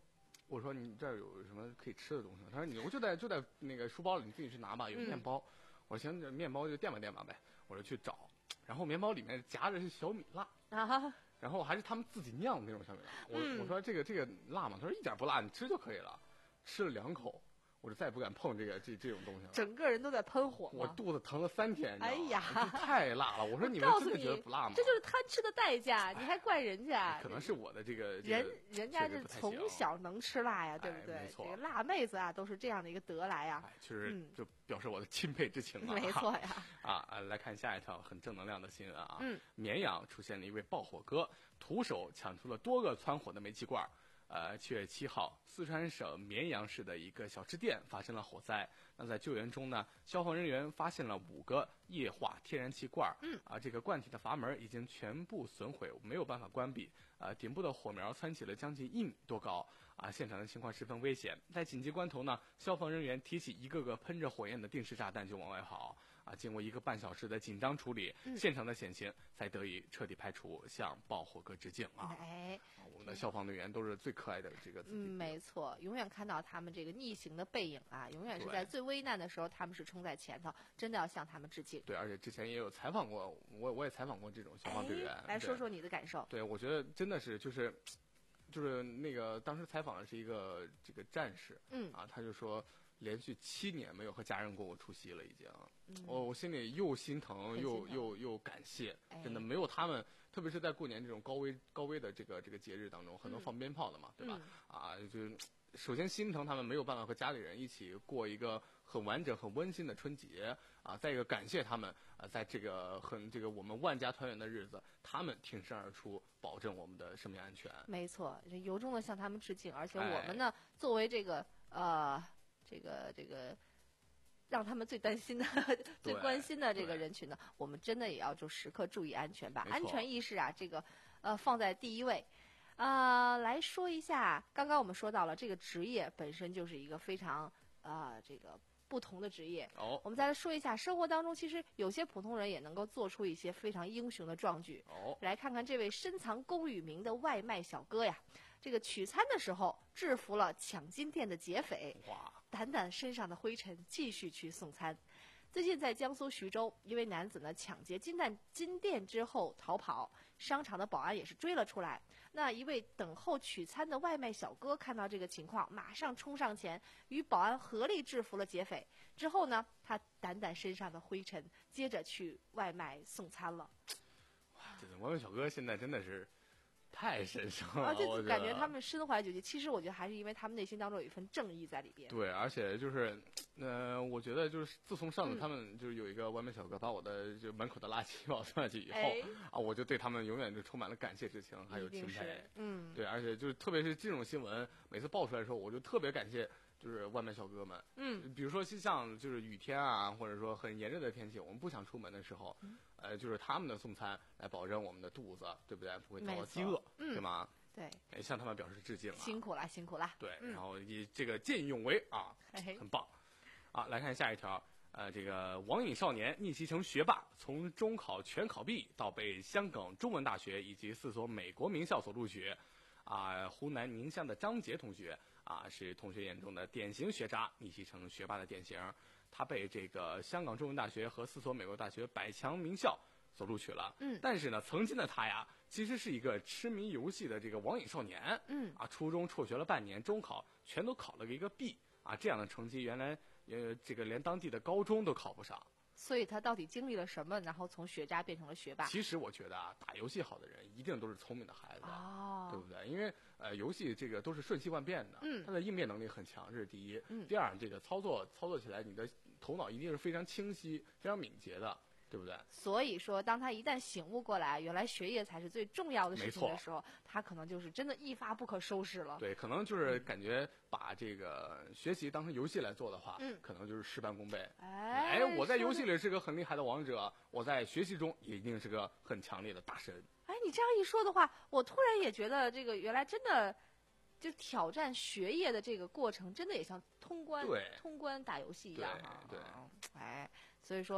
我说你这儿有什么可以吃的东西吗？他说你我就在就在那个书包里，你自己去拿吧，有面包。嗯、我说行，这面包就垫吧垫吧呗。我就去找，然后面包里面夹着是小米辣啊， 然后还是他们自己酿的那种小米辣。我、 嗯、 我说这个这个辣吗？他说一点不辣，你吃就可以了。吃了两口。我就再也不敢碰这个这这种东西了， 整个人都在喷火。 我肚子疼了三天， 哎呀， 太辣了！我说你们真的觉得不辣吗？ 这就是贪吃的代价，你还怪人家？ 可能是我的这个人，人家是从小能吃辣呀，对不对？ 哎、没错， 这个辣妹子啊，都是这样的一个得来啊。 哎，确实就表示我的钦佩之情啊。 没错呀。 啊，来看下一条很正能量的新闻啊。 嗯。 绵阳出现了一位爆火哥，徒手抢出了多个蹿火的煤气罐。呃，七月七号，四川省绵阳市的一个小吃店发生了火灾。那在救援中呢，消防人员发现了五个液化天然气罐。 嗯， 啊，这个罐体的阀门已经全部损毁，没有办法关闭。呃，顶部的火苗蹿起了将近一米多高。啊，现场的情况十分危险。在紧急关头呢，消防人员提起一个个喷着火焰的定时炸弹就往外跑。啊，经过一个半小时的紧张处理， 嗯、 现场的险情才得以彻底排除，向爆火哥致敬啊！ 哎， 我们的消防队员都是最可爱的这个子弟。 嗯，没错，永远看到他们这个逆行的背影啊，永远是在最危难的时候，他们是冲在前头，真的要向他们致敬。 对，而且之前也有采访过，我我也采访过这种消防队员， 哎、来说说你的感受。 对，我觉得真的是就是。就是那个当时采访的是一个这个战士， 嗯啊，他就说连续七年没有和家人过过除夕了，已经。 嗯、 我我心里又心疼又心疼又又感谢， 哎、 真的没有他们，特别是在过年这种高危高危的这个这个节日当中，很多放鞭炮的嘛， 嗯、 对吧？啊，就首先心疼他们没有办法和家里人一起过一个很完整、很温馨的春节啊。再一个感谢他们啊，在这个很这个我们万家团圆的日子，他们挺身而出，保证我们的生命安全。 没错，由衷的向他们致敬。而且我们呢，哎、作为这个呃这个这个让他们最担心的、最关心的这个人群呢，我们真的也要就时刻注意安全，把安全意识啊这个呃放在第一位。呃，来说一下，刚刚我们说到了这个职业本身就是一个非常呃这个不同的职业。 哦， 我们再来说一下，生活当中其实有些普通人也能够做出一些非常英雄的壮举。 哦， 来看看这位深藏功与名的外卖小哥呀，这个取餐的时候制服了抢金店的劫匪， 哇， 掸掸身上的灰尘，继续去送餐。最近在江苏徐州，一位男子呢抢劫金蛋金店之后逃跑，商场的保安也是追了出来。那一位等候取餐的外卖小哥看到这个情况，马上冲上前，与保安合力制服了劫匪。之后呢，他掸掸身上的灰尘，接着去外卖送餐了。 哇，这个外卖小哥现在真的是太神圣了， 而且感觉他们身怀绝技。其实我觉得还是因为他们内心当中有一份正义在里边。 对，而且就是，呃，我觉得就是自从上次他们就是有一个外卖小哥把我的就门口的垃圾把我送下去以后， 哎、 啊，我就对他们永远就充满了感谢之情，还有钦佩。 嗯， 对，而且就是特别是这种新闻每次爆出来的时候，我就特别感谢。就是外卖小哥们， 嗯， 比如说像就是雨天啊，或者说很炎热的天气，我们不想出门的时候， 嗯、 呃，就是他们的送餐来保证我们的肚子，对不对？不会遭到饥饿， 嗯、 对吗？ 对， 哎，向他们表示致敬啊！ 辛苦了，辛苦了。 对， 嗯、 然后以这个见义勇为啊， 嘿嘿很棒。啊，来看下一条，呃，这个网瘾少年逆袭成学霸，从中考全考毕到被香港中文大学以及四所美国名校所录取。啊，湖南宁乡的张杰同学啊，是同学眼中的典型学渣，逆袭成学霸的典型。他被这个香港中文大学和四所美国大学百强名校所录取了。 嗯， 但是呢，曾经的他呀，其实是一个痴迷游戏的这个网瘾少年。 嗯， 啊，初中辍学了半年，中考全都考了个一个 B 啊，这样的成绩原来呃，这个连当地的高中都考不上。 所以他到底经历了什么，然后从学渣变成了学霸？ 其实我觉得啊，打游戏好的人一定都是聪明的孩子， 哦、 对不对？因为呃，游戏这个都是瞬息万变的， 嗯， 它的应变能力很强，这是第一。 嗯， 第二，这个操作操作起来，你的头脑一定是非常清晰、非常敏捷的，对不对？ 所以说，当他一旦醒悟过来，原来学业才是最重要的事情的时候，他可能就是真的一发不可收拾了。 对，可能就是感觉把这个学习当成游戏来做的话， 嗯， 可能就是事半功倍。 哎， 哎，我在游戏里是个很厉害的王者，我在学习中也一定是个很强烈的大神。 哎，你这样一说的话，我突然也觉得这个原来真的就挑战学业的这个过程，真的也像通关通关打游戏一样哈。 对，对哎，所以说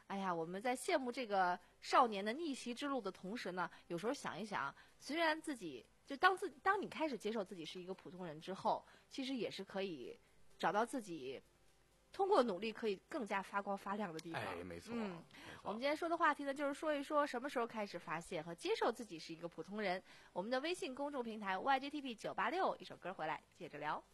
哎呀，我们在羡慕这个少年的逆袭之路的同时呢，有时候想一想，虽然自己就当自当你开始接受自己是一个普通人之后，其实也是可以找到自己通过努力可以更加发光发亮的地方。 哎，没错。 嗯， 没错我们今天说的话题呢，就是说一说什么时候开始发现和接受自己是一个普通人。我们的微信公众平台 Y J T P 九八六，一首歌回来接着聊。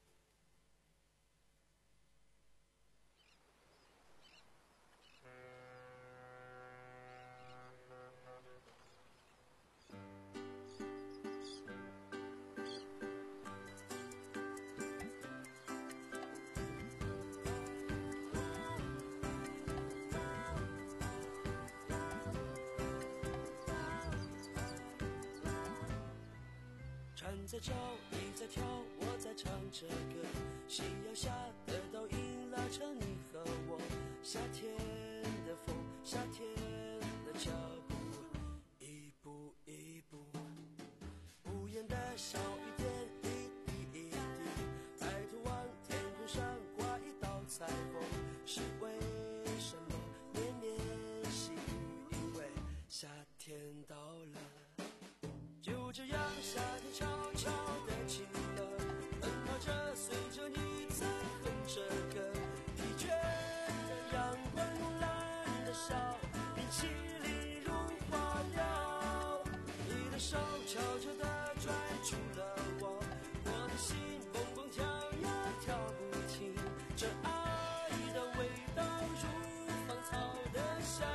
船在跳，你在跳，我在唱着歌。夕阳下的倒影拉长你和我。夏天的风，夏天的脚步，一步一步。无言的小雨点，一滴一滴。抬头望天空上挂一道彩虹，是为什么绵绵细雨？因为夏天到了。就这样，夏天悄悄地近了，奔跑着，随着你在哼着歌，疲倦的阳光慵懒的笑，冰淇淋融化了，你的手悄悄地拽住了我，我的心蹦蹦跳呀跳不停，这爱的味道如芳草的香。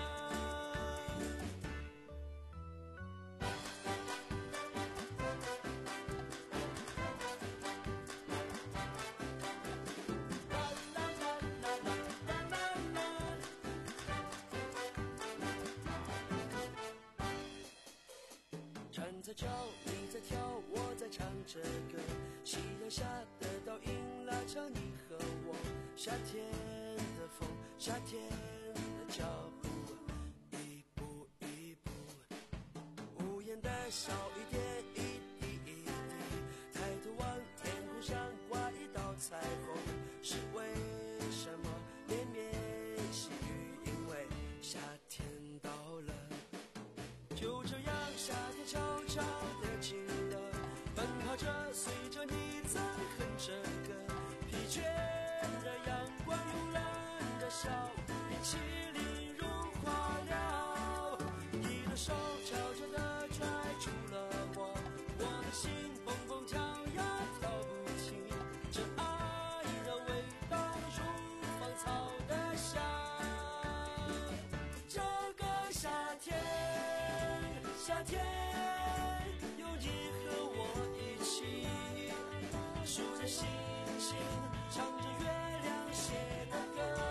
船在跳，你在跳，我在唱着歌。夕阳下的倒影拉长你和我。夏天的风，夏天的脚步，一步一步。无言的小雨点，一滴一滴。抬头望天空上挂一道彩虹，是为什么绵绵细雨？因为夏天到了。就这样，夏天悄悄地近了，奔跑着，随着你在哼着歌，疲倦的阳光慵懒的笑，冰淇淋融化了，你的手悄悄地拽住了我，我的心蹦蹦跳呀跳不停，这爱的味道如芳草的香。这个夏天，夏天有你和我一起，数着星星，唱着月亮写的歌，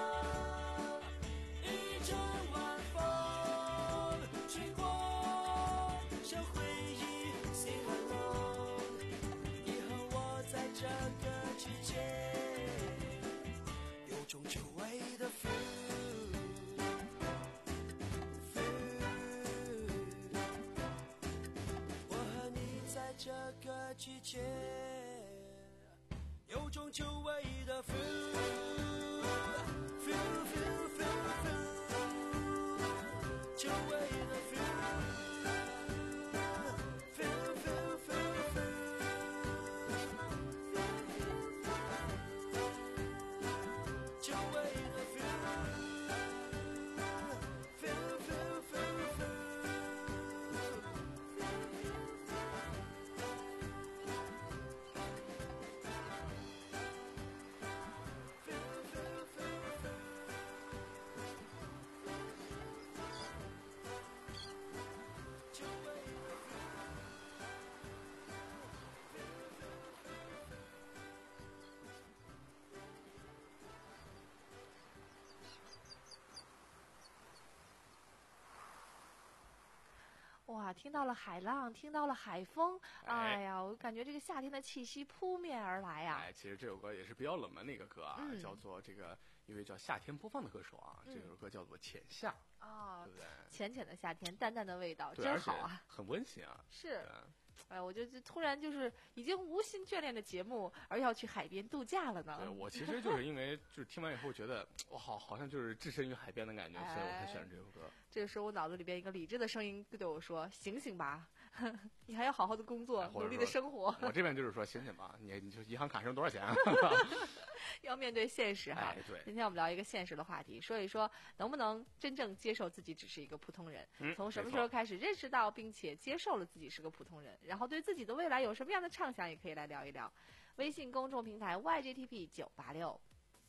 一阵晚风吹过，像回忆 say hello， 你和我在这个季节有种久违的 feel。这个季节有种久违的 feel feel feel feel feel 久违的 feel feel feel feel feel 久违的 feel feel feel feel feel。 哇，听到了海浪，听到了海风， 哎哎呀，我感觉这个夏天的气息扑面而来呀。 哎，其实这首歌也是比较冷门的一个歌啊， 嗯叫做这个一位叫夏天播放的歌手啊， 嗯这首歌叫做《浅夏》， 哦对不对？ 浅浅的夏天，淡淡的味道， 对， 真好啊！ 很温馨啊。 是。 哎，我就就突然就是已经无心眷恋着节目，而要去海边度假了呢？ 对，我其实就是因为就是听完以后觉得我好好像就是置身于海边的感觉，所以我才选这首歌。 这个时候我脑子里边一个理智的声音对我说：“醒醒吧，你还要好好的工作，努力的生活。” 我这边就是说醒醒吧，你你就银行卡剩多少钱？ 要面对现实哈。 哎，对。 今天我们聊一个现实的话题，说一说能不能真正接受自己只是一个普通人？ 嗯、 从什么时候开始认识到并且接受了自己是个普通人？然后对自己的未来有什么样的畅想，也可以来聊一聊。微信公众平台 Y G T P 九八六。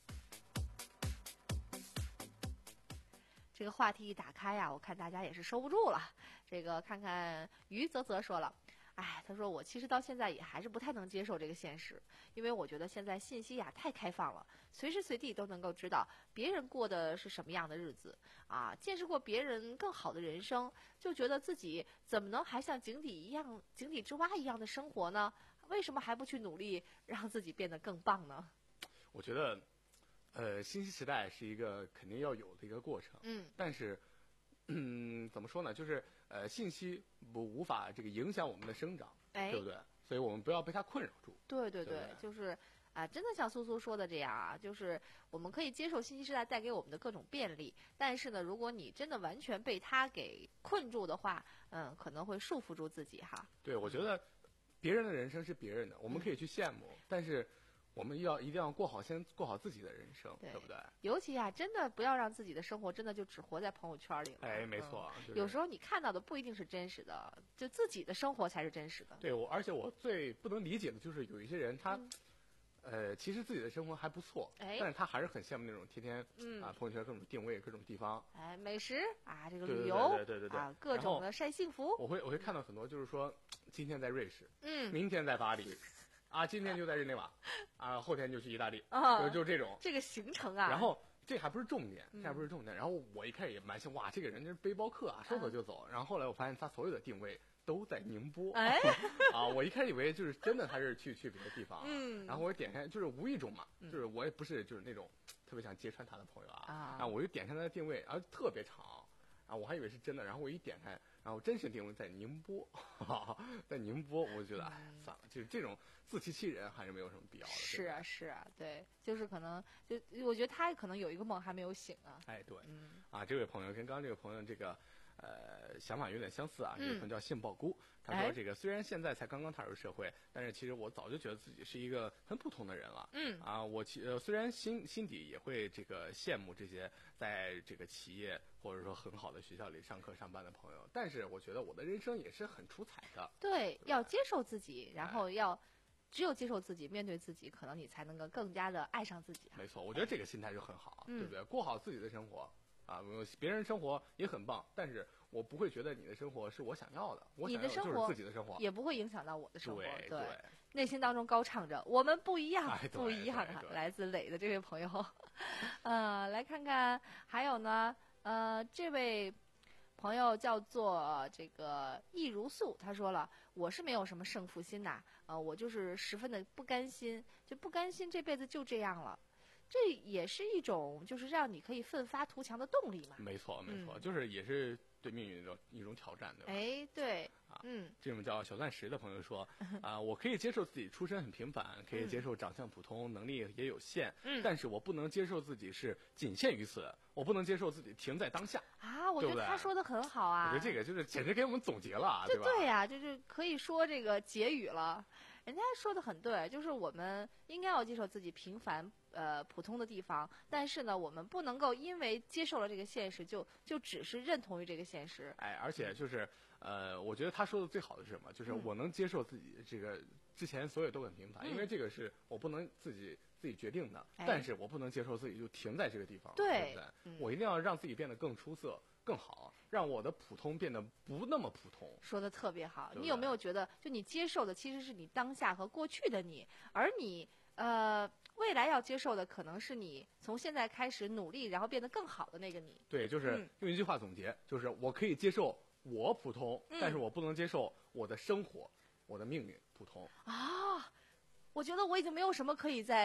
这个话题一打开呀，我看大家也是收不住了。这个看看于泽泽说了，哎，他说我其实到现在也还是不太能接受这个现实，因为我觉得现在信息呀太开放了，随时随地都能够知道别人过的是什么样的日子啊，见识过别人更好的人生，就觉得自己怎么能还像井底一样、井底之蛙一样的生活呢？为什么还不去努力让自己变得更棒呢？ 我觉得。呃，信息时代是一个肯定要有的一个过程， 嗯， 但是，嗯，怎么说呢？就是呃，信息不无法这个影响我们的生长， 哎， 对不对？所以我们不要被它困扰住。 对对对, 对, 对，就是啊、呃，真的像苏苏说的这样啊，就是我们可以接受信息时代带给我们的各种便利，但是呢，如果你真的完全被它给困住的话，嗯，可能会束缚住自己哈。 对，我觉得别人的人生是别人的，我们可以去羡慕，嗯、但是。我们要一定要过好，先过好自己的人生， 对, 对不对？ 尤其啊，真的不要让自己的生活真的就只活在朋友圈里了。 哎，没错、 嗯就是。有时候你看到的不一定是真实的，就自己的生活才是真实的。 对，我而且我最不能理解的就是有一些人他，嗯、呃，其实自己的生活还不错， 哎， 但是他还是很羡慕那种天天、 嗯、 啊朋友圈各种定位、各种地方， 哎，美食啊，这个旅游， 对对对对对啊，各种的晒幸福。 我会我会看到很多，就是说今天在瑞士， 嗯， 明天在巴黎。啊，今天就在日内瓦，啊，后天就去意大利， 啊， 就就这种这个行程啊。 然后这还不是重点， 嗯、 这还不是重点。然后我一开始也蛮想，哇，这个人就是背包客啊，说走就走。嗯、然后后来我发现他所有的定位都在宁波， 哎， 啊，我一开始以为就是真的他是去去别的地方， 嗯， 然后我点开就是无意中嘛，嗯、就是我也不是就是那种特别想揭穿他的朋友啊， 啊， 然后我就点开他的定位，然后特别长，然后我还以为是真的，然后我一点开。然后真实定位在宁波，在宁波，我就觉得哎，算了，就是这种自欺欺人还是没有什么必要的。 是啊，是啊，对，就是可能就我觉得他可能有一个梦还没有醒啊。 哎，对， 嗯， 啊，这位朋友跟刚刚这位朋友这个呃想法有点相似啊。这位朋友叫杏鲍菇，他说这个虽然现在才刚刚踏入社会，但是其实我早就觉得自己是一个很普通的人了。 嗯， 啊，我其呃虽然心心底也会这个羡慕这些在这个企业或者说很好的学校里上课上班的朋友，但是我觉得我的人生也是很出彩的。 对，对要接受自己，然后要、哎、只有接受自己，面对自己，可能你才能够更加的爱上自己、啊。 没错，我觉得这个心态就很好， 嗯、 对不对？过好自己的生活啊，别人生活也很棒，但是我不会觉得你的生活是我想要的，我想要的就是自己的生活， 也不会影响到我的生活。 对对, 对， 内心当中高唱着我们不一样， 哎、 不一样啊！ 对对来自磊的这位朋友，呃，来看看还有呢，呃，这位朋友叫做这个易如素，他说了，我是没有什么胜负心呐，呃，我就是十分的不甘心，就不甘心这辈子就这样了。这也是一种就是让你可以奋发图强的动力嘛。 没错没错、 嗯、 就是也是对命运的一种挑战，对吧？ 哎，对啊， 嗯， 这种叫小钻石的朋友说啊，我可以接受自己出身很平凡，可以接受长相普通，能力也有限， 嗯， 但是我不能接受自己是仅限于此，我不能接受自己停在当下啊。我觉得他说的很好啊， 我觉得这个就是简直给我们总结了啊， 对吧？ 对呀、啊，就是可以说这个结语了。人家说的很对，就是我们应该要接受自己平凡呃普通的地方，但是呢，我们不能够因为接受了这个现实，就就只是认同于这个现实。 哎，而且就是呃，我觉得他说的最好的是什么？就是我能接受自己这个之前所有都很平凡， 嗯、 因为这个是我不能自己自己决定的， 哎、 但是我不能接受自己就停在这个地方， 对， 对不对？ 嗯、 我一定要让自己变得更出色。更好，让我的普通变得不那么普通。 说的特别好， 对对， 你有没有觉得，就你接受的其实是你当下和过去的你，而你呃未来要接受的可能是你从现在开始努力，然后变得更好的那个你。 对，就是用一句话总结，嗯、就是我可以接受我普通， 嗯、 但是我不能接受我的生活、我的命运普通。 啊，我觉得我已经没有什么可以再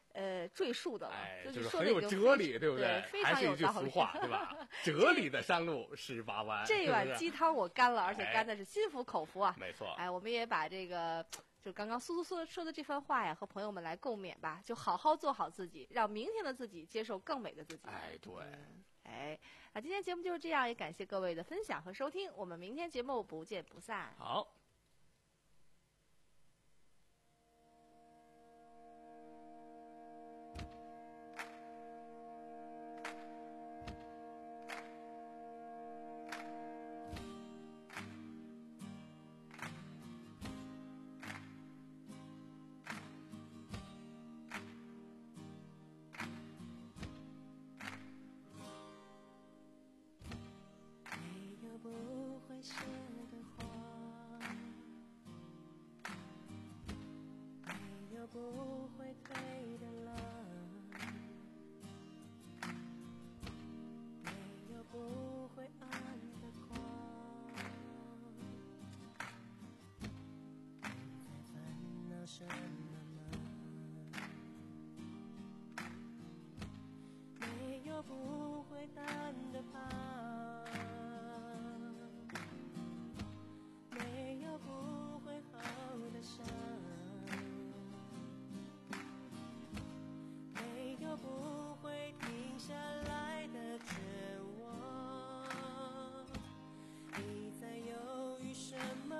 呃赘述的了， 哎， 就就是很有说的已经哲理， 非对不对？非常还是一句有道理。 俗话，对吧？哲理的山路十八弯。 这是不是碗鸡汤我干了，而且哎干的是心服口服啊！ 没错。 哎，我们也把这个就刚刚苏苏说说的这番话呀，和朋友们来共勉吧，就好好做好自己，让明天的自己接受更美的自己。 哎，对。 嗯哎，那今天节目就是这样，也感谢各位的分享和收听，我们明天节目不见不散。 好。 写的话，没有不会退的浪，没有不会暗的光。你在烦恼什么吗？没有不会淡的疤。不会停下来的绝望，你在犹豫什么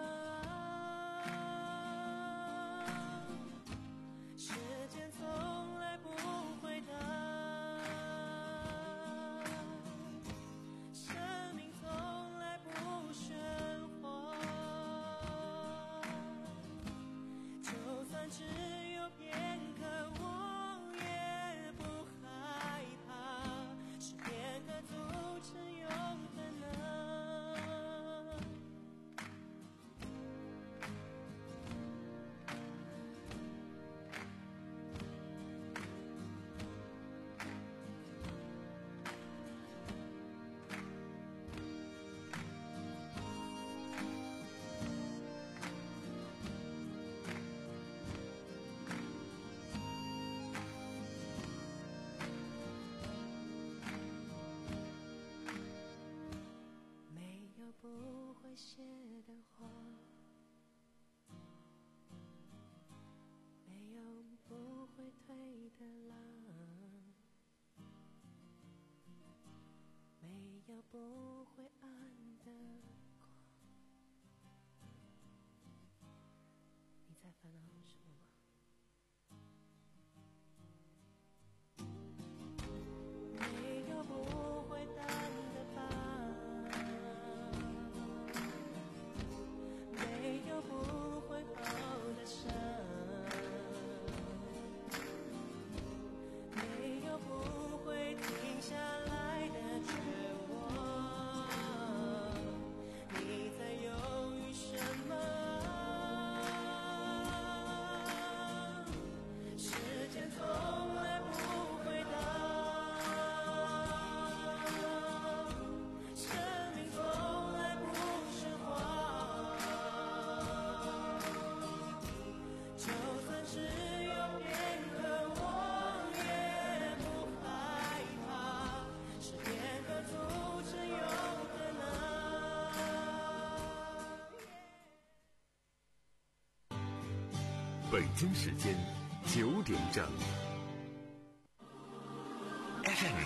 啊？时间从来不会等，生命从来不喧哗，就算只有片刻我不会写的话，没有不会退的浪，没有不会暗的光。你在烦恼什么吗？没有不会淡的疤，没有不会好的伤，没有不会停下来的绝望。你在犹豫什么？时间从来不会等，生命从来不喧哗。就算只有片刻，我也不害怕，是片刻组成有可能。 北京时间九点整。F M